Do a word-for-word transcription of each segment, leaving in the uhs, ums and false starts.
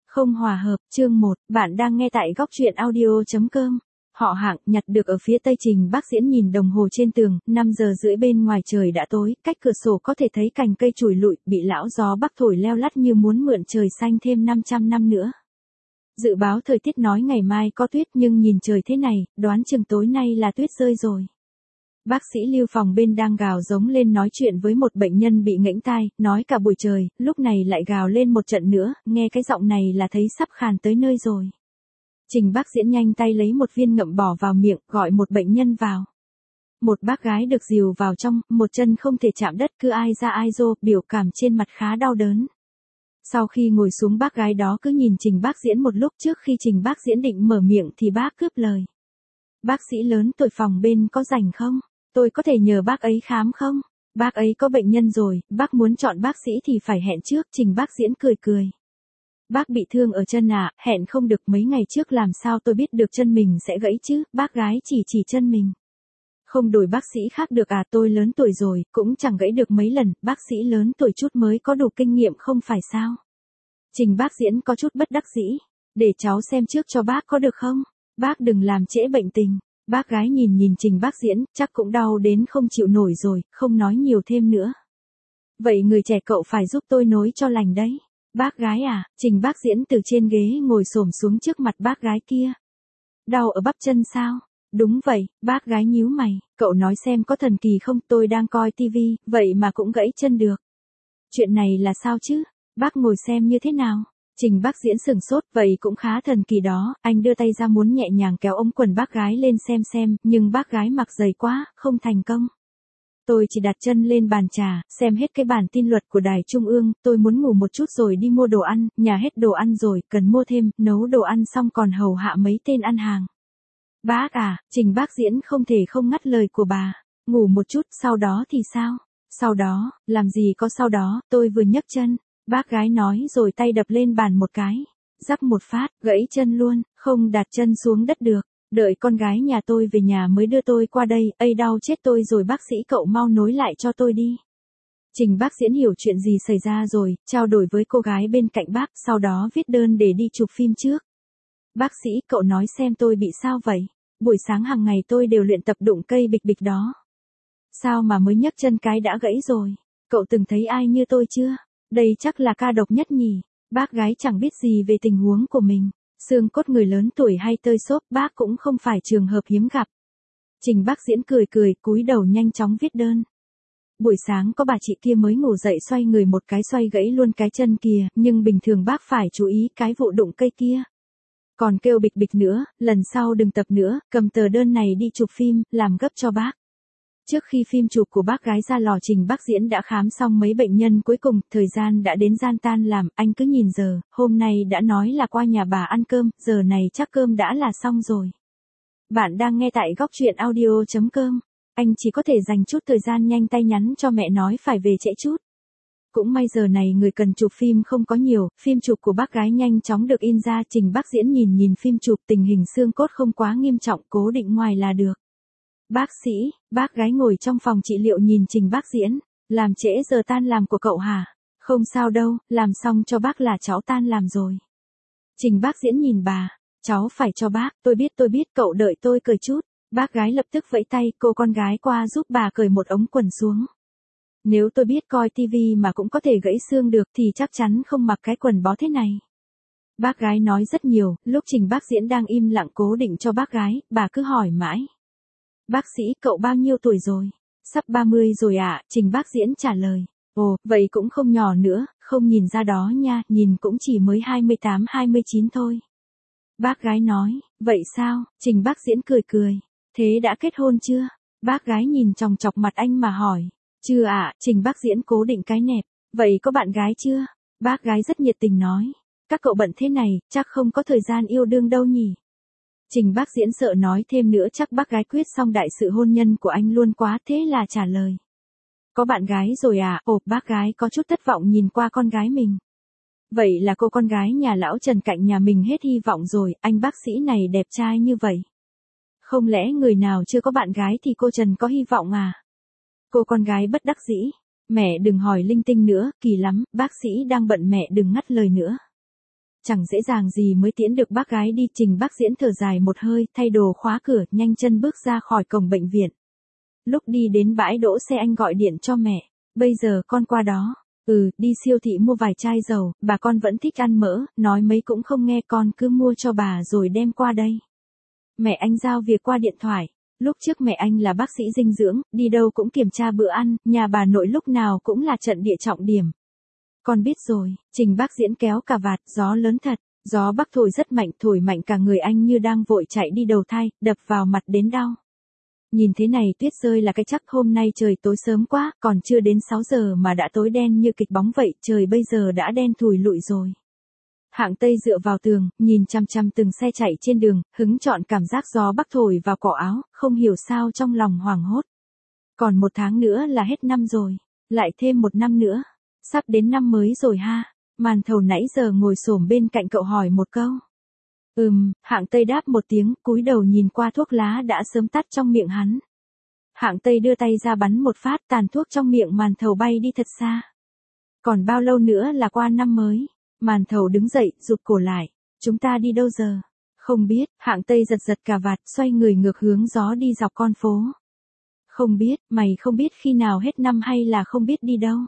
Không hòa hợp, chương một, bạn đang nghe tại góc truyện audio.com. Họ Hạng, nhặt được ở phía tây. Trình Bác Diễn nhìn đồng hồ trên tường, năm giờ rưỡi bên ngoài trời đã tối, cách cửa sổ có thể thấy cành cây trụi lụi, bị lão gió bắc thổi leo lắt như muốn mượn trời xanh thêm năm trăm năm nữa. Dự báo thời tiết nói ngày mai có tuyết nhưng nhìn trời thế này, đoán chừng tối nay là tuyết rơi rồi. Bác sĩ Lưu phòng bên đang gào giống lên nói chuyện với một bệnh nhân bị nghẽn tai, nói cả buổi trời, lúc này lại gào lên một trận nữa, nghe cái giọng này là thấy sắp khàn tới nơi rồi. Trình Bác Diễn nhanh tay lấy một viên ngậm bỏ vào miệng, gọi một bệnh nhân vào. Một bác gái được dìu vào trong, một chân không thể chạm đất, cứ ai ra ai rô, biểu cảm trên mặt khá đau đớn. Sau khi ngồi xuống, bác gái đó cứ nhìn Trình Bác Diễn một lúc. Trước khi Trình Bác Diễn định mở miệng thì bác cướp lời. Bác sĩ lớn tuổi phòng bên có rảnh không? Tôi có thể nhờ bác ấy khám không? Bác ấy có bệnh nhân rồi, bác muốn chọn bác sĩ thì phải hẹn trước. Trình Bác Diễn cười cười. Bác bị thương ở chân à, hẹn không được. Mấy ngày trước làm sao tôi biết được chân mình sẽ gãy chứ? Bác gái chỉ chỉ chân mình. Không đổi bác sĩ khác được à? Tôi lớn tuổi rồi, cũng chẳng gãy được mấy lần. Bác sĩ lớn tuổi chút mới có đủ kinh nghiệm không phải sao? Trình Bác Diễn có chút bất đắc dĩ. Để cháu xem trước cho bác có được không? Bác đừng làm trễ bệnh tình. Bác gái nhìn nhìn Trình Bác Diễn, chắc cũng đau đến không chịu nổi rồi, không nói nhiều thêm nữa. Vậy người trẻ cậu phải giúp tôi nối cho lành đấy. Bác gái à? Trình Bác Diễn từ trên ghế ngồi xổm xuống trước mặt bác gái kia. Đau ở bắp chân sao? Đúng vậy. Bác gái nhíu mày. Cậu nói xem có thần kỳ không? Tôi đang coi tivi, vậy mà cũng gãy chân được. Chuyện này là sao chứ? Bác ngồi xem như thế nào? Trình Bác Diễn sửng sốt, vậy cũng khá thần kỳ đó. Anh đưa tay ra muốn nhẹ nhàng kéo ống quần bác gái lên xem xem, nhưng bác gái mặc dày quá, không thành công. Tôi chỉ đặt chân lên bàn trà, xem hết cái bản tin luật của Đài Trung ương, tôi muốn ngủ một chút rồi đi mua đồ ăn, nhà hết đồ ăn rồi, cần mua thêm, nấu đồ ăn xong còn hầu hạ mấy tên ăn hàng. Bác à? Trình Bác Diễn không thể không ngắt lời của bà. Ngủ một chút, sau đó thì sao? Sau đó, làm gì có sau đó, tôi vừa nhấc chân. Bác gái nói rồi tay đập lên bàn một cái. Rắc một phát, gãy chân luôn, không đặt chân xuống đất được. Đợi con gái nhà tôi về nhà mới đưa tôi qua đây, ây đau chết tôi rồi. Bác sĩ cậu mau nối lại cho tôi đi. Trình Bác Diễn hiểu chuyện gì xảy ra rồi, trao đổi với cô gái bên cạnh bác, sau đó viết đơn để đi chụp phim trước. Bác sĩ, cậu nói xem tôi bị sao vậy? Buổi sáng hàng ngày tôi đều luyện tập đụng cây bịch bịch đó. Sao mà mới nhấc chân cái đã gãy rồi? Cậu từng thấy ai như tôi chưa? Đây chắc là ca độc nhất nhỉ. Bác gái chẳng biết gì về tình huống của mình. Xương cốt người lớn tuổi hay tơi xốp, bác cũng không phải trường hợp hiếm gặp. Trình Bác Diễn cười cười, cúi đầu nhanh chóng viết đơn. Buổi sáng có bà chị kia mới ngủ dậy xoay người một cái xoay gãy luôn cái chân kia, nhưng bình thường bác phải chú ý cái vụ đụng cây kia. Còn kêu bịch bịch nữa, lần sau đừng tập nữa, cầm tờ đơn này đi chụp phim, làm gấp cho bác. Trước khi phim chụp của bác gái ra lò, Trình Bác Diễn đã khám xong mấy bệnh nhân cuối cùng, thời gian đã đến gian tan làm, anh cứ nhìn giờ, hôm nay đã nói là qua nhà bà ăn cơm, giờ này chắc cơm đã là xong rồi. Bạn đang nghe tại góc truyện audio.com, anh chỉ có thể dành chút thời gian nhanh tay nhắn cho mẹ nói phải về trễ chút. Cũng may giờ này người cần chụp phim không có nhiều, phim chụp của bác gái nhanh chóng được in ra. Trình Bác Diễn nhìn nhìn phim chụp, tình hình xương cốt không quá nghiêm trọng, cố định ngoài là được. Bác sĩ, bác gái ngồi trong phòng trị liệu nhìn Trình Bác Diễn. Làm trễ giờ tan làm của cậu hả? Không sao đâu, làm xong cho bác là cháu tan làm rồi. Trình Bác Diễn nhìn bà. Cháu phải cho bác, tôi biết tôi biết, cậu đợi tôi cởi chút. Bác gái lập tức vẫy tay, cô con gái qua giúp bà cởi một ống quần xuống. Nếu tôi biết coi tivi mà cũng có thể gãy xương được thì chắc chắn không mặc cái quần bó thế này. Bác gái nói rất nhiều, lúc Trình Bác Diễn đang im lặng cố định cho bác gái, bà cứ hỏi mãi. Bác sĩ, cậu bao nhiêu tuổi rồi? Sắp ba mươi rồi ạ, à? Trình Bác Diễn trả lời. Ồ, vậy cũng không nhỏ nữa, không nhìn ra đó nha, nhìn cũng chỉ mới hai mươi tám hai mươi chín thôi. Bác gái nói, vậy sao? Trình Bác Diễn cười cười. Thế đã kết hôn chưa? Bác gái nhìn chòng chọc mặt anh mà hỏi. Chưa ạ, à? Trình Bác Diễn cố định cái nẹp. Vậy có bạn gái chưa? Bác gái rất nhiệt tình nói. Các cậu bận thế này, chắc không có thời gian yêu đương đâu nhỉ? Trình Bác Diễn sợ nói thêm nữa chắc bác gái quyết xong đại sự hôn nhân của anh luôn quá, thế là trả lời. Có bạn gái rồi à? Ồ, bác gái có chút thất vọng nhìn qua con gái mình. Vậy là cô con gái nhà lão Trần cạnh nhà mình hết hy vọng rồi, anh bác sĩ này đẹp trai như vậy. Không lẽ người nào chưa có bạn gái thì cô Trần có hy vọng à? Cô con gái bất đắc dĩ. Mẹ đừng hỏi linh tinh nữa, kỳ lắm, bác sĩ đang bận, mẹ đừng ngắt lời nữa. Chẳng dễ dàng gì mới tiễn được bác gái đi. Trình Bác Diễn thở dài một hơi, thay đồ khóa cửa, nhanh chân bước ra khỏi cổng bệnh viện. Lúc đi đến bãi đỗ xe anh gọi điện cho mẹ. Bây giờ con qua đó. Ừ, đi siêu thị mua vài chai dầu, bà con vẫn thích ăn mỡ, nói mấy cũng không nghe, con cứ mua cho bà rồi đem qua đây. Mẹ anh giao việc qua điện thoại. Lúc trước mẹ anh là bác sĩ dinh dưỡng, đi đâu cũng kiểm tra bữa ăn, nhà bà nội lúc nào cũng là trận địa trọng điểm. Con biết rồi. Trình Bác Diễn kéo cà vạt, gió lớn thật. Gió bắc thổi rất mạnh, thổi mạnh cả người anh như đang vội chạy đi đầu thai, đập vào mặt đến đau. Nhìn thế này tuyết rơi là cái chắc. Hôm nay trời tối sớm quá, còn chưa đến sáu giờ mà đã tối đen như kịch bóng vậy, trời bây giờ đã đen thùi lụi rồi. Hạng Tây dựa vào tường, nhìn chăm chăm từng xe chạy trên đường, hứng chọn cảm giác gió bắc thổi vào cổ áo, không hiểu sao trong lòng hoảng hốt. Còn một tháng nữa là hết năm rồi, lại thêm một năm nữa, sắp đến năm mới rồi ha. Màn thầu nãy giờ ngồi xổm bên cạnh cậu hỏi một câu. Ừm, Hạng Tây đáp một tiếng, cúi đầu nhìn qua thuốc lá đã sớm tắt trong miệng hắn. Hạng Tây đưa tay ra bắn một phát, tàn thuốc trong miệng Màn Thầu bay đi thật xa. Còn bao lâu nữa là qua năm mới? Màn Thầu đứng dậy, rụt cổ lại. Chúng ta đi đâu giờ? Không biết. Hạng Tây giật giật cà vạt, xoay người ngược hướng gió đi dọc con phố. Không biết. Mày không biết khi nào hết năm hay là không biết đi đâu?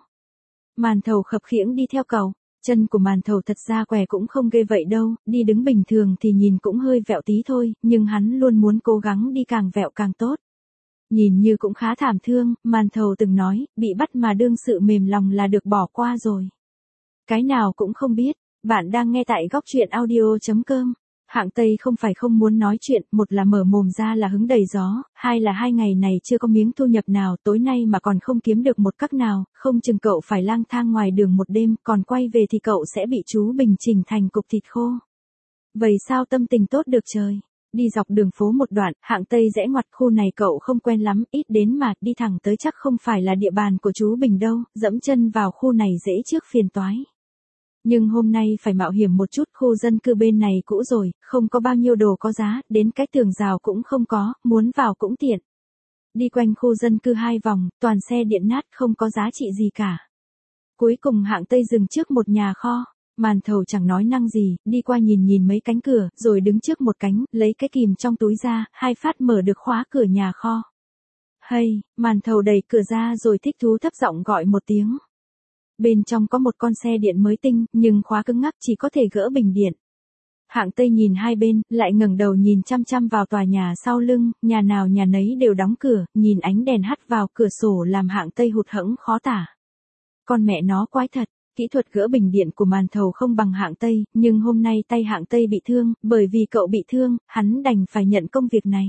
Màn Thầu khập khiễng đi theo cậu. Chân của Màn Thầu thật ra què cũng không ghê vậy đâu, đi đứng bình thường thì nhìn cũng hơi vẹo tí thôi, nhưng hắn luôn muốn cố gắng đi càng vẹo càng tốt. Nhìn như cũng khá thảm thương, Màn Thầu từng nói, bị bắt mà đương sự mềm lòng là được bỏ qua rồi. Cái nào cũng không biết. Bạn đang nghe tại góc truyện audio chấm com. Hạng Tây không phải không muốn nói chuyện, một là mở mồm ra là hứng đầy gió, hai là hai ngày này chưa có miếng thu nhập nào, tối nay mà còn không kiếm được một cắc nào, không chừng cậu phải lang thang ngoài đường một đêm, còn quay về thì cậu sẽ bị chú Bình chỉnh thành cục thịt khô. Vậy sao tâm tình tốt được trời? Đi dọc đường phố một đoạn, Hạng Tây rẽ ngoặt, khu này cậu không quen lắm, ít đến mà, đi thẳng tới chắc không phải là địa bàn của chú Bình đâu, dẫm chân vào khu này dễ trước phiền toái. Nhưng hôm nay phải mạo hiểm một chút, khu dân cư bên này cũ rồi, không có bao nhiêu đồ có giá, đến cái tường rào cũng không có, muốn vào cũng tiện. Đi quanh khu dân cư hai vòng, toàn xe điện nát không có giá trị gì cả. Cuối cùng Hạng Tây dừng trước một nhà kho. Màn Thầu chẳng nói năng gì, đi qua nhìn nhìn mấy cánh cửa, rồi đứng trước một cánh, lấy cái kìm trong túi ra, hai phát mở được khóa cửa nhà kho. Hay, Màn Thầu đẩy cửa ra rồi thích thú thấp giọng gọi một tiếng. Bên trong có một con xe điện mới tinh, nhưng khóa cứng ngắc chỉ có thể gỡ bình điện. Hạng Tây nhìn hai bên, lại ngẩng đầu nhìn chăm chăm vào tòa nhà sau lưng, nhà nào nhà nấy đều đóng cửa, nhìn ánh đèn hắt vào cửa sổ làm Hạng Tây hụt hẫng khó tả. Con mẹ nó quái thật, kỹ thuật gỡ bình điện của Màn Thầu không bằng Hạng Tây, nhưng hôm nay tay Hạng Tây bị thương, bởi vì cậu bị thương, hắn đành phải nhận công việc này.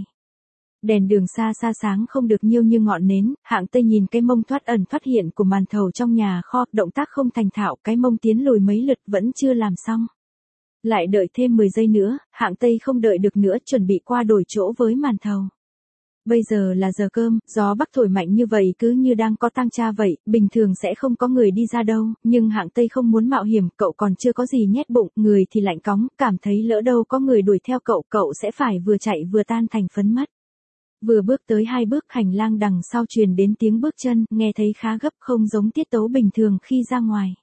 Đèn đường xa xa sáng không được nhiêu như ngọn nến, Hạng Tây nhìn cái mông thoát ẩn thoát hiện của Màn Thầu trong nhà kho, động tác không thành thạo, cái mông tiến lùi mấy lượt vẫn chưa làm xong. Lại đợi thêm mười giây nữa, Hạng Tây không đợi được nữa, chuẩn bị qua đổi chỗ với Màn Thầu. Bây giờ là giờ cơm, gió bắc thổi mạnh như vậy cứ như đang có tang cha vậy, bình thường sẽ không có người đi ra đâu, nhưng Hạng Tây không muốn mạo hiểm, cậu còn chưa có gì nhét bụng, người thì lạnh cóng, cảm thấy lỡ đâu có người đuổi theo cậu, cậu sẽ phải vừa chạy vừa tan thành phấn mất. Vừa bước tới hai bước, hành lang đằng sau truyền đến tiếng bước chân, nghe thấy khá gấp, không giống tiết tấu bình thường khi ra ngoài.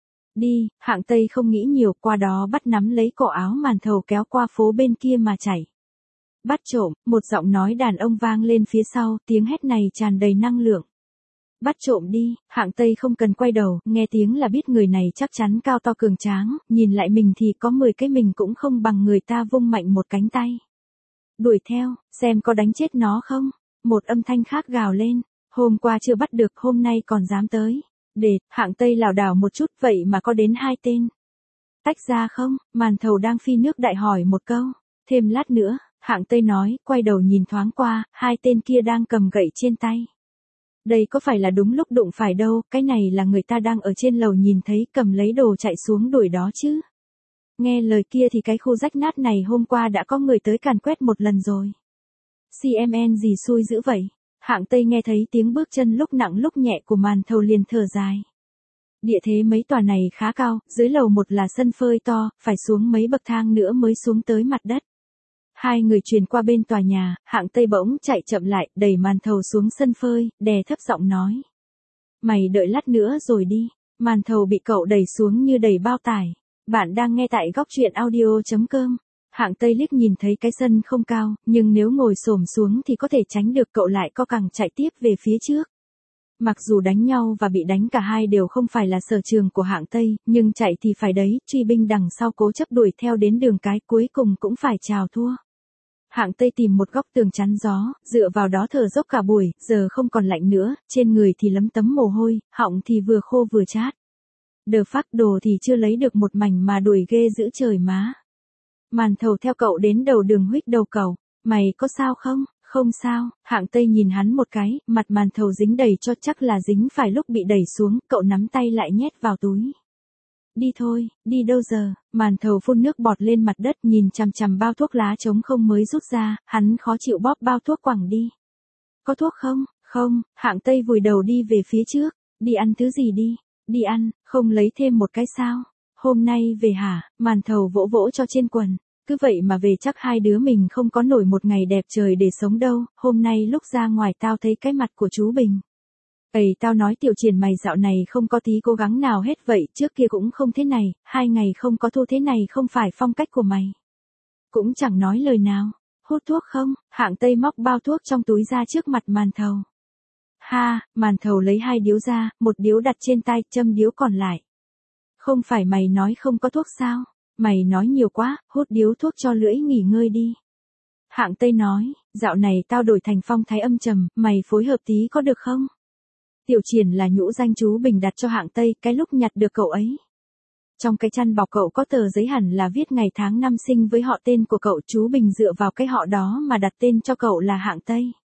Đi, Hạng Tây không nghĩ nhiều, qua đó bắt nắm lấy cổ áo Màn Thầu kéo qua phố bên kia mà chạy. Bắt trộm, một giọng nói đàn ông vang lên phía sau, tiếng hét này tràn đầy năng lượng. Bắt trộm đi, Hạng Tây không cần quay đầu, nghe tiếng là biết người này chắc chắn cao to cường tráng, nhìn lại mình thì có mười cái mình cũng không bằng người ta, vung mạnh một cánh tay. Đuổi theo, xem có đánh chết nó không? Một âm thanh khác gào lên, hôm qua chưa bắt được, hôm nay còn dám tới. Để, Hạng Tây lảo đảo một chút, vậy mà có đến hai tên. Tách ra không? Màn Thầu đang phi nước đại hỏi một câu. Thêm lát nữa, Hạng Tây nói, quay đầu nhìn thoáng qua, hai tên kia đang cầm gậy trên tay. Đây có phải là đúng lúc đụng phải đâu, cái này là người ta đang ở trên lầu nhìn thấy, cầm lấy đồ chạy xuống đuổi đó chứ. Nghe lời kia thì cái khu rách nát này hôm qua đã có người tới càn quét một lần rồi. xê em en gì xui dữ vậy? Hạng Tây nghe thấy tiếng bước chân lúc nặng lúc nhẹ của Màn Thầu liền thở dài. Địa thế mấy tòa này khá cao, dưới lầu một là sân phơi to, phải xuống mấy bậc thang nữa mới xuống tới mặt đất. Hai người truyền qua bên tòa nhà, Hạng Tây bỗng chạy chậm lại, đẩy Màn Thầu xuống sân phơi, đè thấp giọng nói. Mày đợi lát nữa rồi đi. Màn Thầu bị cậu đẩy xuống như đẩy bao tải. Bạn đang nghe tại góc truyện audio.com. Hạng Tây liếc nhìn thấy cái sân không cao, nhưng nếu ngồi xổm xuống thì có thể tránh được, cậu lại co cẳng chạy tiếp về phía trước. Mặc dù đánh nhau và bị đánh cả hai đều không phải là sở trường của Hạng Tây, nhưng chạy thì phải đấy, truy binh đằng sau cố chấp đuổi theo đến đường cái cuối cùng cũng phải chào thua. Hạng Tây tìm một góc tường chắn gió, dựa vào đó thở dốc cả buổi, giờ không còn lạnh nữa, trên người thì lấm tấm mồ hôi, họng thì vừa khô vừa chát. Đờ phác đồ thì chưa lấy được một mảnh mà đuổi ghê giữ trời má. Màn Thầu theo cậu đến đầu đường huých đầu cậu, mày có sao không? Không sao, Hạng Tây nhìn hắn một cái, mặt Màn Thầu dính đầy cho chắc là dính phải lúc bị đẩy xuống, cậu nắm tay lại nhét vào túi. Đi thôi, đi đâu giờ? Màn Thầu phun nước bọt lên mặt đất nhìn chằm chằm bao thuốc lá trống không mới rút ra, hắn khó chịu bóp bao thuốc quẳng đi. Có thuốc không? Không, Hạng Tây vùi đầu đi về phía trước, đi ăn thứ gì đi? Đi ăn, không lấy thêm một cái sao? Hôm nay về hả? Màn Thầu vỗ vỗ cho trên quần. Cứ vậy mà về chắc hai đứa mình không có nổi một ngày đẹp trời để sống đâu, hôm nay lúc ra ngoài tao thấy cái mặt của chú Bình. Ây tao nói Tiểu Triển mày dạo này không có tí cố gắng nào hết vậy, trước kia cũng không thế này, hai ngày không có thu thế này không phải phong cách của mày. Cũng chẳng nói lời nào, hút thuốc không? Hạng Tây móc bao thuốc trong túi ra trước mặt Màn Thầu. Ha, Màn Thầu lấy hai điếu ra, một điếu đặt trên tay, châm điếu còn lại. Không phải mày nói không có thuốc sao? Mày nói nhiều quá, hút điếu thuốc cho lưỡi nghỉ ngơi đi. Hạng Tây nói, dạo này tao đổi thành phong thái âm trầm, mày phối hợp tí có được không? Tiểu Triển là nhũ danh chú Bình đặt cho Hạng Tây, cái lúc nhặt được cậu ấy. Trong cái chăn bọc cậu có tờ giấy hẳn là viết ngày tháng năm sinh với họ tên của cậu, chú Bình dựa vào cái họ đó mà đặt tên cho cậu là Hạng Tây.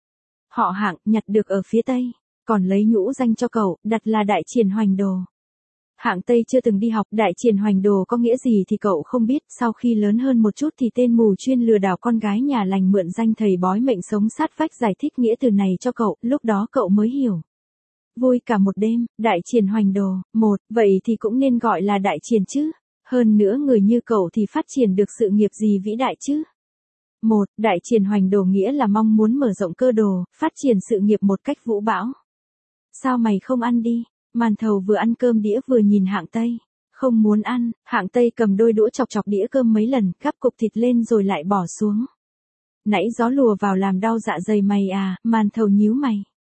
Họ Hạng, nhặt được ở phía Tây, còn lấy nhũ danh cho cậu, đặt là Đại Triển Hoành Đồ. Hạng Tây chưa từng đi học, Đại Triển Hoành Đồ có nghĩa gì thì cậu không biết, sau khi lớn hơn một chút thì tên mù chuyên lừa đảo con gái nhà lành mượn danh thầy bói mệnh sống sát vách giải thích nghĩa từ này cho cậu, lúc đó cậu mới hiểu. Vui cả một đêm, Đại Triển Hoành Đồ, một, vậy thì cũng nên gọi là Đại Triển chứ, hơn nữa người như cậu thì phát triển được sự nghiệp gì vĩ đại chứ. Một, Đại Triển Hoành Đồ nghĩa là mong muốn mở rộng cơ đồ, phát triển sự nghiệp một cách vũ bão. Sao mày không ăn đi? Màn Thầu vừa ăn cơm đĩa vừa nhìn Hạng Tây. Không muốn ăn, Hạng Tây cầm đôi đũa chọc chọc đĩa cơm mấy lần, gắp cục thịt lên rồi lại bỏ xuống. Nãy gió lùa vào làm đau dạ dày mày à? Màn Thầu nhíu mày.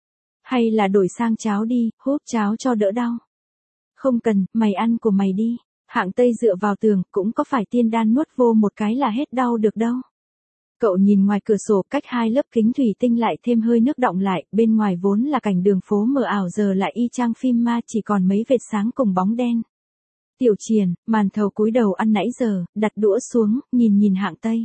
Hay là đổi sang cháo đi, húp cháo cho đỡ đau. Không cần, mày ăn của mày đi. Hạng Tây dựa vào tường, cũng có phải tiên đan nuốt vô một cái là hết đau được đâu. Cậu nhìn ngoài cửa sổ, cách hai lớp kính thủy tinh lại thêm hơi nước đọng lại, bên ngoài vốn là cảnh đường phố mờ ảo giờ lại y chang phim ma, chỉ còn mấy vệt sáng cùng bóng đen. Tiểu Triển, Màn Thầu cúi đầu ăn nãy giờ, đặt đũa xuống, nhìn nhìn Hạng Tây.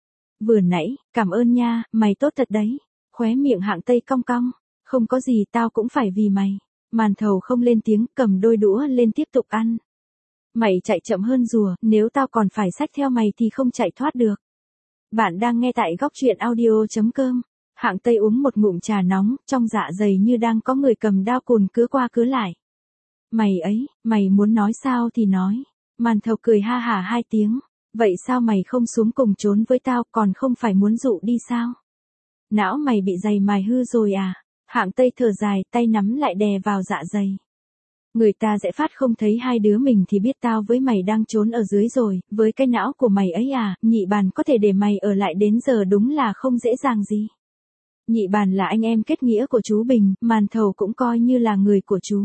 Vừa nãy, cảm ơn nha, mày tốt thật đấy. Khóe miệng Hạng Tây cong cong. Không có gì, tao cũng phải vì mày. Màn Thầu không lên tiếng, cầm đôi đũa lên tiếp tục ăn. Mày chạy chậm hơn rùa, nếu tao còn phải xách theo mày thì không chạy thoát được. Bạn đang nghe tại góc truyện audio.com. Hạng Tây uống một ngụm trà nóng, trong dạ dày như đang có người cầm đao cùn cứa qua cứa lại. Mày ấy, mày muốn nói sao thì nói. Màn Thầu cười ha hả hai tiếng. Vậy sao mày không xuống cùng trốn với tao, còn không phải muốn dụ đi sao? Não mày bị dày mài hư rồi à? Hạng Tây thở dài, tay nắm lại đè vào dạ dày. Người ta sẽ phát không thấy hai đứa mình thì biết tao với mày đang trốn ở dưới rồi, với cái não của mày ấy à, Nhị Bàn có thể để mày ở lại đến giờ đúng là không dễ dàng gì. Nhị Bàn là anh em kết nghĩa của chú Bình, Màn Thầu cũng coi như là người của chú.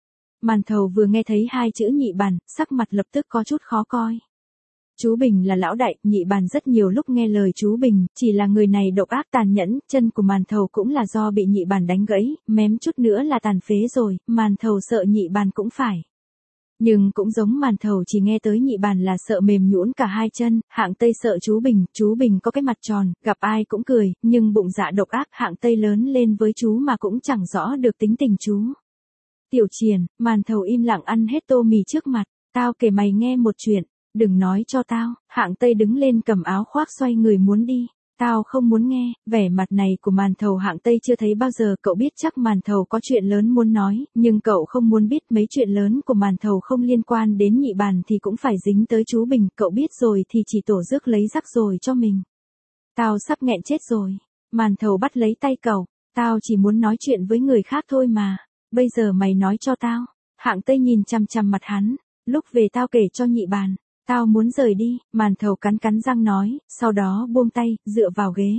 Màn Thầu vừa nghe thấy hai chữ Nhị Bàn, sắc mặt lập tức có chút khó coi. Chú Bình là lão đại, Nhị Bàn rất nhiều lúc nghe lời chú Bình, chỉ là người này độc ác tàn nhẫn, chân của Màn Thầu cũng là do bị Nhị Bàn đánh gãy, mém chút nữa là tàn phế rồi, Màn Thầu sợ Nhị Bàn cũng phải. Nhưng cũng giống Màn Thầu chỉ nghe tới Nhị Bàn là sợ mềm nhũn cả hai chân, Hạng Tây sợ chú Bình, chú Bình có cái mặt tròn, gặp ai cũng cười, nhưng bụng dạ độc ác, Hạng Tây lớn lên với chú mà cũng chẳng rõ được tính tình chú. Tiểu Triển, Màn Thầu im lặng ăn hết tô mì trước mặt, tao kể mày nghe một chuyện. Đừng nói cho tao, Hạng Tây đứng lên cầm áo khoác xoay người muốn đi. Tao không muốn nghe, vẻ mặt này của Màn Thầu Hạng Tây chưa thấy bao giờ, cậu biết chắc Màn Thầu có chuyện lớn muốn nói, nhưng cậu không muốn biết mấy chuyện lớn của Màn Thầu không liên quan đến Nhị Bàn thì cũng phải dính tới chú Bình, cậu biết rồi thì chỉ tổ rước lấy rắc rồi cho mình. Tao sắp nghẹn chết rồi. Màn Thầu bắt lấy tay cậu, tao chỉ muốn nói chuyện với người khác thôi mà, bây giờ mày nói cho tao. Hạng Tây nhìn chằm chằm mặt hắn. lúc về tao kể cho nhị bàn, tao muốn rời đi, màn thầu cắn cắn răng nói, sau đó buông tay, dựa vào ghế.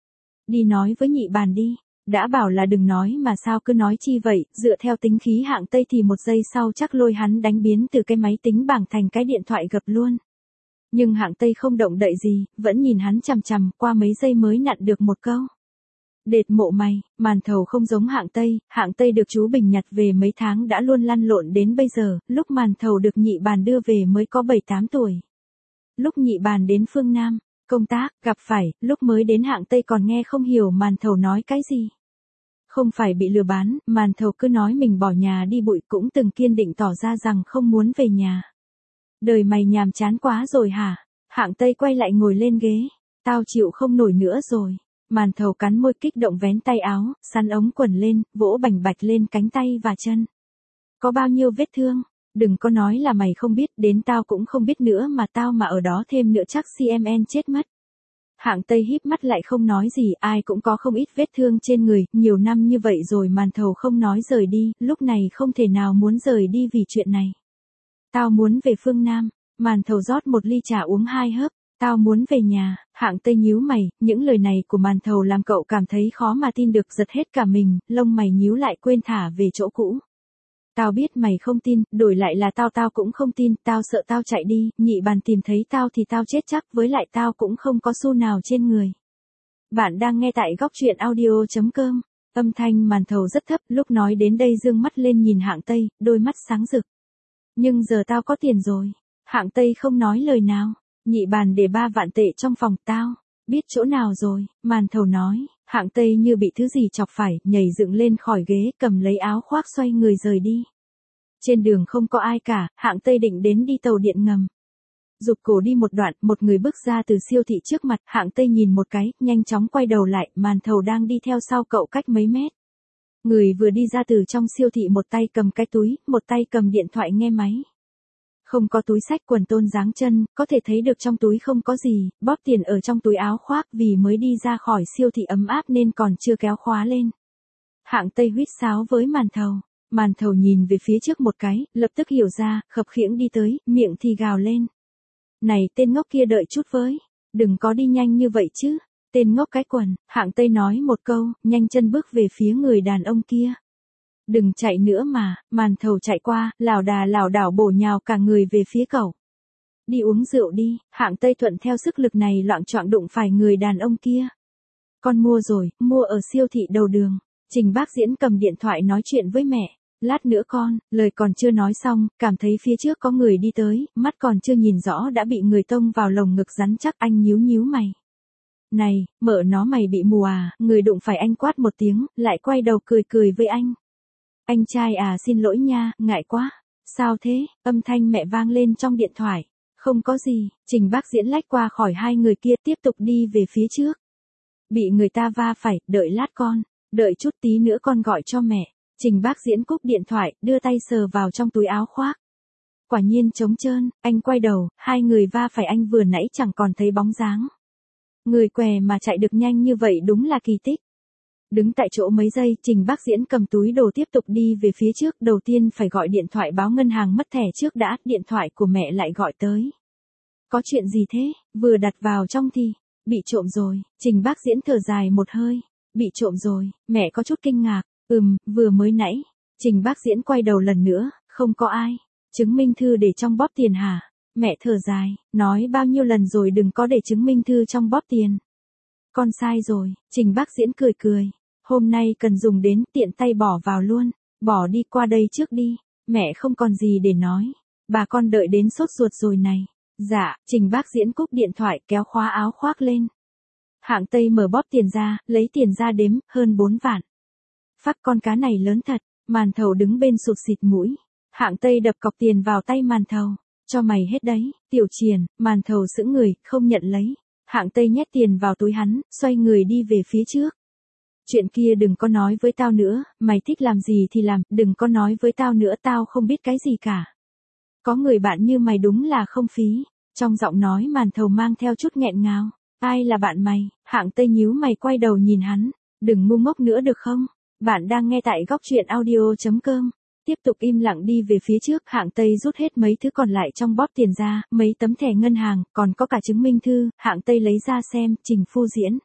Đi nói với nhị bàn đi, đã bảo là đừng nói mà sao cứ nói chi vậy, dựa theo tính khí hạng Tây thì một giây sau chắc lôi hắn đánh biến từ cái máy tính bảng thành cái điện thoại gập luôn. Nhưng hạng Tây không động đậy gì, vẫn nhìn hắn chằm chằm, qua mấy giây mới nặn được một câu. Đệt mộ mày, màn thầu không giống hạng Tây, hạng Tây được chú Bình nhặt về mấy tháng đã luôn lăn lộn đến bây giờ, lúc màn thầu được nhị bàn đưa về mới có bảy tám tuổi. Lúc nhị bàn đến phương Nam, công tác, gặp phải, lúc mới đến hạng Tây còn nghe không hiểu màn thầu nói cái gì. Không phải bị lừa bán, màn thầu cứ nói mình bỏ nhà đi bụi, cũng từng kiên định tỏ ra rằng không muốn về nhà. Đời mày nhàm chán quá rồi hả? Hạng Tây quay lại ngồi lên ghế. Tao chịu không nổi nữa rồi. Màn thầu cắn môi kích động vén tay áo, sắn ống quần lên, vỗ bành bạch lên cánh tay và chân. Có bao nhiêu vết thương? Đừng có nói là mày không biết, đến tao cũng không biết nữa mà tao mà ở đó thêm nữa chắc xê em en chết mất. Hạng Tây híp mắt lại không nói gì, ai cũng có không ít vết thương trên người, nhiều năm như vậy rồi màn thầu không nói rời đi, lúc này không thể nào muốn rời đi vì chuyện này. Tao muốn về phương Nam, màn thầu rót một ly trà uống hai hớp, tao muốn về nhà, hạng Tây nhíu mày, những lời này của màn thầu làm cậu cảm thấy khó mà tin được, giật hết cả mình, lông mày nhíu lại quên thả về chỗ cũ. Tao biết mày không tin, đổi lại là tao tao cũng không tin, tao sợ tao chạy đi, nhị bàn tìm thấy tao thì tao chết chắc, với lại tao cũng không có xu nào trên người. Bạn đang nghe tại góc truyện audio chấm com, âm thanh màn thầu rất thấp, lúc nói đến đây dương mắt lên nhìn hạng Tây, đôi mắt sáng rực. Nhưng giờ tao có tiền rồi, hạng Tây không nói lời nào, nhị bàn để ba vạn tệ trong phòng, tao biết chỗ nào rồi, màn thầu nói. Hạng Tây như bị thứ gì chọc phải, nhảy dựng lên khỏi ghế, cầm lấy áo khoác xoay người rời đi. Trên đường không có ai cả, hạng Tây định đến đi tàu điện ngầm. Rụt cổ đi một đoạn, một người bước ra từ siêu thị trước mặt, hạng Tây nhìn một cái, nhanh chóng quay đầu lại, màn thầu đang đi theo sau cậu cách mấy mét. Người vừa đi ra từ trong siêu thị một tay cầm cái túi, một tay cầm điện thoại nghe máy. Không có túi xách, quần tôn dáng chân, có thể thấy được trong túi không có gì, bóp tiền ở trong túi áo khoác vì mới đi ra khỏi siêu thị ấm áp nên còn chưa kéo khóa lên. Hạng Tây huýt sáo với màn thầu, màn thầu nhìn về phía trước một cái, lập tức hiểu ra, khập khiễng đi tới, miệng thì gào lên. Này tên ngốc kia đợi chút với, đừng có đi nhanh như vậy chứ, tên ngốc cái quần, hạng Tây nói một câu, nhanh chân bước về phía người đàn ông kia. Đừng chạy nữa mà, màn thầu chạy qua, lảo đà lảo đảo bổ nhào cả người về phía cậu. Đi uống rượu đi, hạng Tây thuận theo sức lực này loạng choạng đụng phải người đàn ông kia. Con mua rồi, mua ở siêu thị đầu đường. Trình Bác Diễn cầm điện thoại nói chuyện với mẹ. Lát nữa con, lời còn chưa nói xong, cảm thấy phía trước có người đi tới, mắt còn chưa nhìn rõ đã bị người tông vào lồng ngực rắn chắc, anh nhíu nhíu mày. Này, mợ nó mày bị mù à, người đụng phải anh quát một tiếng, lại quay đầu cười cười với anh. Anh trai à, xin lỗi nha, ngại quá. Sao thế? Âm thanh mẹ vang lên trong điện thoại. Không có gì, Trình Bác Diễn lách qua khỏi hai người kia tiếp tục đi về phía trước. Bị người ta va phải, đợi lát con, đợi chút tí nữa con gọi cho mẹ. Trình Bác Diễn cúp điện thoại, đưa tay sờ vào trong túi áo khoác. Quả nhiên trống trơn, anh quay đầu, hai người va phải anh vừa nãy chẳng còn thấy bóng dáng. Người què mà chạy được nhanh như vậy đúng là kỳ tích. Đứng tại chỗ mấy giây, Trình Bác Diễn cầm túi đồ tiếp tục đi về phía trước, đầu tiên phải gọi điện thoại báo ngân hàng mất thẻ trước đã, điện thoại của mẹ lại gọi tới. Có chuyện gì thế, vừa đặt vào trong thì, bị trộm rồi, Trình Bác Diễn thở dài một hơi, bị trộm rồi, mẹ có chút kinh ngạc, ừm, vừa mới nãy, Trình Bác Diễn quay đầu lần nữa, không có ai, chứng minh thư để trong bóp tiền hả, mẹ thở dài, nói bao nhiêu lần rồi đừng có để chứng minh thư trong bóp tiền. Con sai rồi, Trình Bác Diễn cười cười. Hôm nay cần dùng đến, tiện tay bỏ vào luôn. Bỏ đi, qua đây trước đi. Mẹ không còn gì để nói. Bà con đợi đến sốt ruột rồi này. Dạ, Trình Bác Diễn cúp điện thoại, kéo khóa áo khoác lên. Hạng Tây mở bóp tiền ra, lấy tiền ra đếm, hơn bốn vạn. Phắc, con cá này lớn thật. Màn thầu đứng bên sụt xịt mũi. Hạng Tây đập cọc tiền vào tay màn thầu. Cho mày hết đấy, tiểu triền. Màn thầu sững người, không nhận lấy. Hạng Tây nhét tiền vào túi hắn, xoay người đi về phía trước. Chuyện kia đừng có nói với tao nữa, mày thích làm gì thì làm, đừng có nói với tao nữa, tao không biết cái gì cả. Có người bạn như mày đúng là không phí. Trong giọng nói màn thầu mang theo chút nghẹn ngào. Ai là bạn mày? Hạng Tây nhíu mày quay đầu nhìn hắn. Đừng ngu ngốc nữa được không? Bạn đang nghe tại góc truyện audio chấm com. Tiếp tục im lặng đi về phía trước, Hạng Tây rút hết mấy thứ còn lại trong bóp tiền ra, mấy tấm thẻ ngân hàng, còn có cả chứng minh thư, Hạng Tây lấy ra xem, Trình Phu Diễn.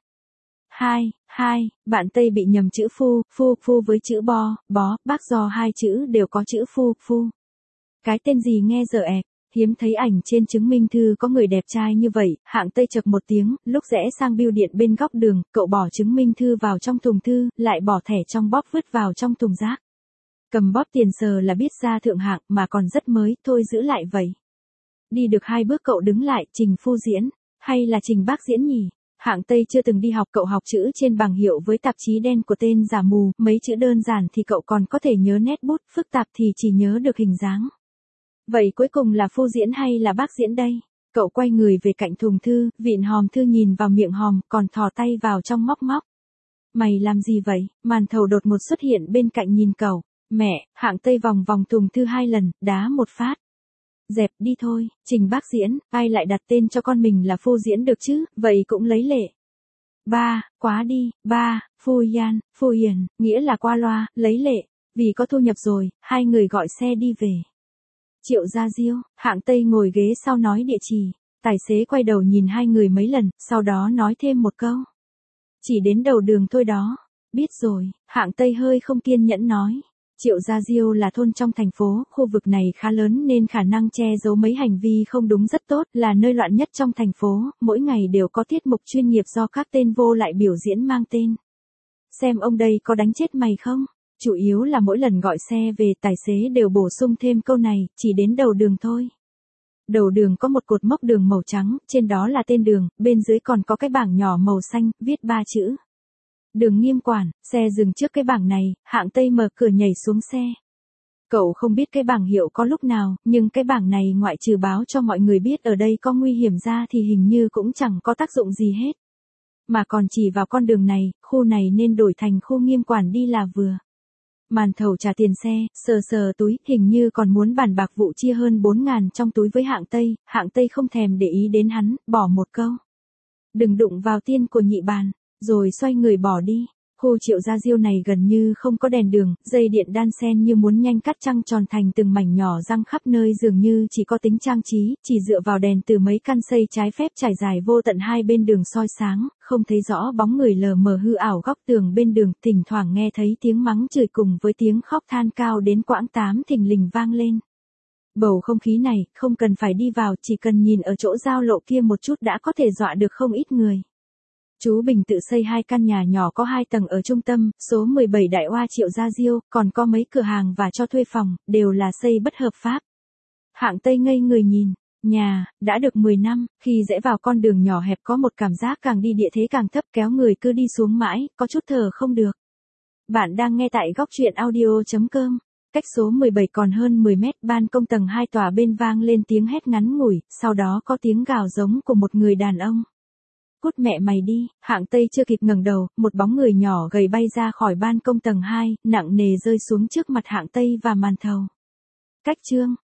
Hai, hai, bạn Tây bị nhầm chữ phu, phu, phu với chữ bo, bó, bác do hai chữ đều có chữ phu, phu. Cái tên gì nghe dở ẹc, hiếm thấy ảnh trên chứng minh thư có người đẹp trai như vậy, Hạng Tây chậc một tiếng, lúc rẽ sang bưu điện bên góc đường, cậu bỏ chứng minh thư vào trong thùng thư, lại bỏ thẻ trong bóp vứt vào trong thùng rác. Cầm bóp tiền sờ là biết ra thượng hạng mà còn rất mới, thôi giữ lại vậy. Đi được hai bước cậu đứng lại, Trình Phu Diễn, hay là Trình Bác Diễn nhỉ? Hạng Tây chưa từng đi học, cậu học chữ trên bảng hiệu với tạp chí đen của tên giả mù, mấy chữ đơn giản thì cậu còn có thể nhớ nét bút, phức tạp thì chỉ nhớ được hình dáng. Vậy cuối cùng là Phu Diễn hay là Bác Diễn đây? Cậu quay người về cạnh thùng thư, vịn hòm thư nhìn vào miệng hòm, còn thò tay vào trong móc móc. Mày làm gì vậy? Màn thầu đột ngột xuất hiện bên cạnh nhìn cậu. Mẹ, Hạng Tây vòng vòng thùng thư hai lần, đá một phát. Dẹp đi thôi, Trình Bác Diễn, ai lại đặt tên cho con mình là Phu Diễn được chứ, vậy cũng lấy lệ. Ba, quá đi, ba, Phu Yan, Phu Yển, nghĩa là qua loa, lấy lệ, vì có thu nhập rồi, hai người gọi xe đi về. Triệu Gia Diêu, Hạng Tây ngồi ghế sau nói địa chỉ, tài xế quay đầu nhìn hai người mấy lần, sau đó nói thêm một câu. Chỉ đến đầu đường thôi đó, biết rồi, Hạng Tây hơi không kiên nhẫn nói. Triệu Gia Diêu là thôn trong thành phố, khu vực này khá lớn nên khả năng che giấu mấy hành vi không đúng rất tốt, là nơi loạn nhất trong thành phố, mỗi ngày đều có tiết mục chuyên nghiệp do các tên vô lại biểu diễn mang tên. Xem ông đây có đánh chết mày không? Chủ yếu là mỗi lần gọi xe về tài xế đều bổ sung thêm câu này, chỉ đến đầu đường thôi. Đầu đường có một cột mốc đường màu trắng, trên đó là tên đường, bên dưới còn có cái bảng nhỏ màu xanh, viết ba chữ. Đường Nghiêm Quản, xe dừng trước cái bảng này, Hạng Tây mở cửa nhảy xuống xe. Cậu không biết cái bảng hiệu có lúc nào, nhưng cái bảng này ngoại trừ báo cho mọi người biết ở đây có nguy hiểm ra thì hình như cũng chẳng có tác dụng gì hết. Mà còn chỉ vào con đường này, khu này nên đổi thành khu Nghiêm Quản đi là vừa. Màn thầu trả tiền xe, sờ sờ túi, hình như còn muốn bàn bạc vụ chia hơn bốn ngàn trong túi với Hạng Tây, Hạng Tây không thèm để ý đến hắn, bỏ một câu. Đừng đụng vào tiên của nhị bàn. Rồi xoay người bỏ đi. Khu Triệu Gia Diêu này gần như không có đèn đường, dây điện đan xen như muốn nhanh cắt trăng tròn thành từng mảnh nhỏ răng khắp nơi, dường như chỉ có tính trang trí, chỉ dựa vào đèn từ mấy căn xây trái phép trải dài vô tận hai bên đường soi sáng, không thấy rõ bóng người lờ mờ hư ảo góc tường bên đường, thỉnh thoảng nghe thấy tiếng mắng chửi cùng với tiếng khóc than cao đến quãng tám thình lình vang lên. Bầu không khí này, không cần phải đi vào, chỉ cần nhìn ở chỗ giao lộ kia một chút đã có thể dọa được không ít người. Chú Bình tự xây hai căn nhà nhỏ có hai tầng ở trung tâm, số mười bảy Đại Oa Triệu Gia Diêu, còn có mấy cửa hàng và cho thuê phòng, đều là xây bất hợp pháp. Hạng Tây ngây người nhìn, nhà, đã được mười năm, khi rẽ vào con đường nhỏ hẹp có một cảm giác càng đi địa thế càng thấp, kéo người cứ đi xuống mãi, có chút thở không được. Bạn đang nghe tại góc truyện audio chấm com. Cách số mười bảy còn hơn mười mét, ban công tầng hai tòa bên vang lên tiếng hét ngắn ngủi, sau đó có tiếng gào giống của một người đàn ông. Cút mẹ mày đi, Hạng Tây chưa kịp ngẩng đầu, một bóng người nhỏ gầy bay ra khỏi ban công tầng hai, nặng nề rơi xuống trước mặt Hạng Tây và màn thầu. Cách chương